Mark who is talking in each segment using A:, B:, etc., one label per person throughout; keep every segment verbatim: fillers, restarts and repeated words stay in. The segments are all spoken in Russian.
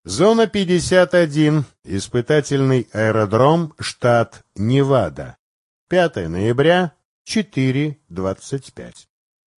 A: Зона пятьдесят один. Испытательный аэродром, штат Невада. пятое ноября, четыре двадцать пять.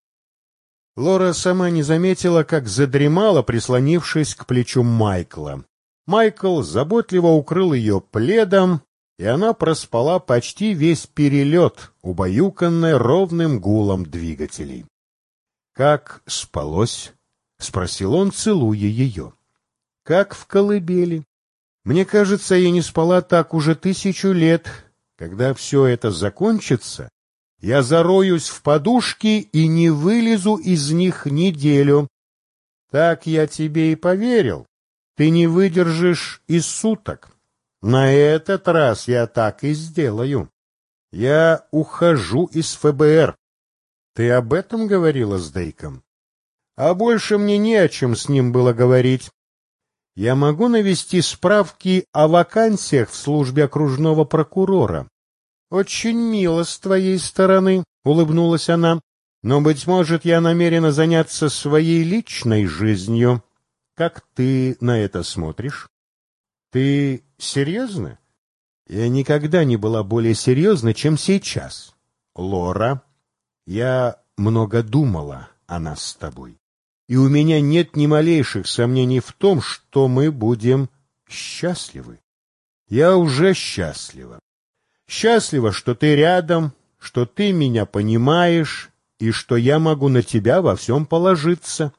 A: Лора сама не заметила, как задремала, прислонившись к плечу Майкла. Майкл заботливо укрыл ее пледом, и она проспала почти весь перелет, убаюканная ровным гулом двигателей. — Как спалось? — спросил он, целуя ее. — Как в колыбели. Мне кажется, я не спала так уже тысячу лет. Когда все это закончится, я зароюсь в подушки и не вылезу из них неделю. Так я тебе и поверил. Ты не выдержишь и суток. На этот раз я так и сделаю. Я ухожу из ФБР. Ты об этом говорила с Дейком? А больше мне не о чем с ним было говорить. Я могу навести справки о вакансиях в службе окружного прокурора. Очень мило с твоей стороны, — улыбнулась она, — но, быть может, я намерена заняться своей личной жизнью. Как ты на это смотришь? Ты серьезно? Я никогда не была более серьезна, чем сейчас. Лора, я много думала о нас с тобой, и у меня нет ни малейших сомнений в том, что мы будем счастливы. Я уже счастлива. Счастлива, что ты рядом, что ты меня понимаешь, и что я могу на тебя во всем положиться.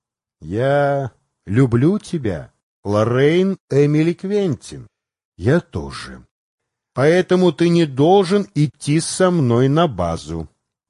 A: Я люблю тебя, Лоррейн Эмили Квентин. Я тоже. Поэтому ты не должен идти со мной на базу.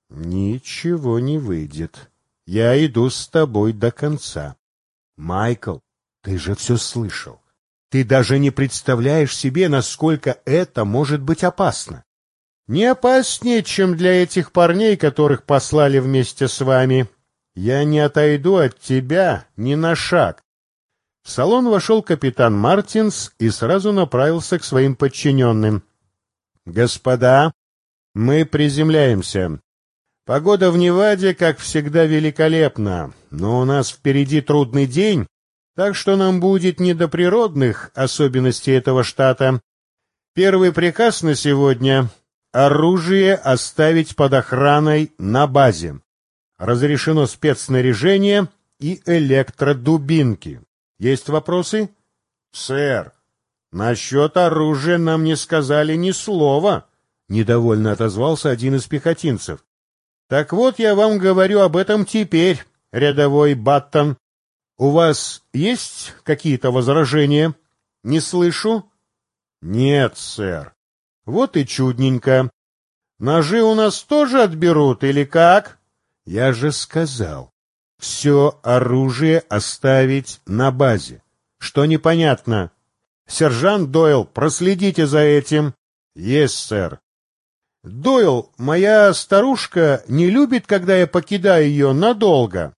A: Ничего не выйдет. Я иду с тобой до конца. Майкл, ты же все слышал. Ты даже не представляешь себе, насколько это может быть опасно. Не опаснее, чем для этих парней, которых послали вместе с вами. Я не отойду от тебя ни на шаг. В салон вошел капитан Мартинс и сразу направился к своим подчиненным. «Господа, мы приземляемся. Погода в Неваде, как всегда, великолепна, но у нас впереди трудный день, так что нам будет не до природных особенностей этого штата. Первый приказ на сегодня — оружие оставить под охраной на базе. Разрешено спецснаряжение и электродубинки. Есть вопросы? Сэр, насчет оружия нам не сказали ни слова, — недовольно отозвался один из пехотинцев. Так вот, я вам говорю об этом теперь, рядовой Баттон. У вас есть какие-то возражения? Не слышу. Нет, сэр. Вот и чудненько. Ножи у нас тоже отберут или как? Я же сказал. Все оружие оставить на базе. Что непонятно? Сержант Дойл, проследите за этим. Есть, сэр. Дойл, моя старушка не любит, когда я покидаю ее надолго.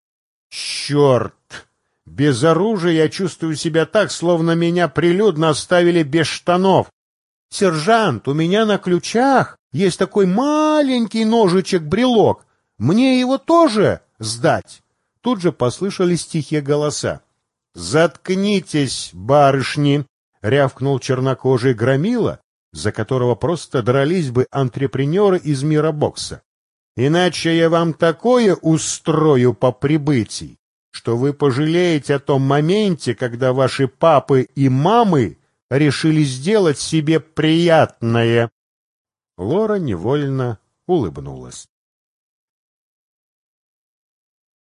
A: Черт! Без оружия я чувствую себя так, словно меня прилюдно оставили без штанов. Сержант, у меня на ключах есть такой маленький ножичек-брелок. Мне его тоже сдать? Тут же послышались тихие голоса. «Заткнитесь, барышни!» — рявкнул чернокожий громила, за которого просто дрались бы антрепренеры из мира бокса. «Иначе я вам такое устрою по прибытии, что вы пожалеете о том моменте, когда ваши папы и мамы решили сделать себе приятное». Лора невольно улыбнулась.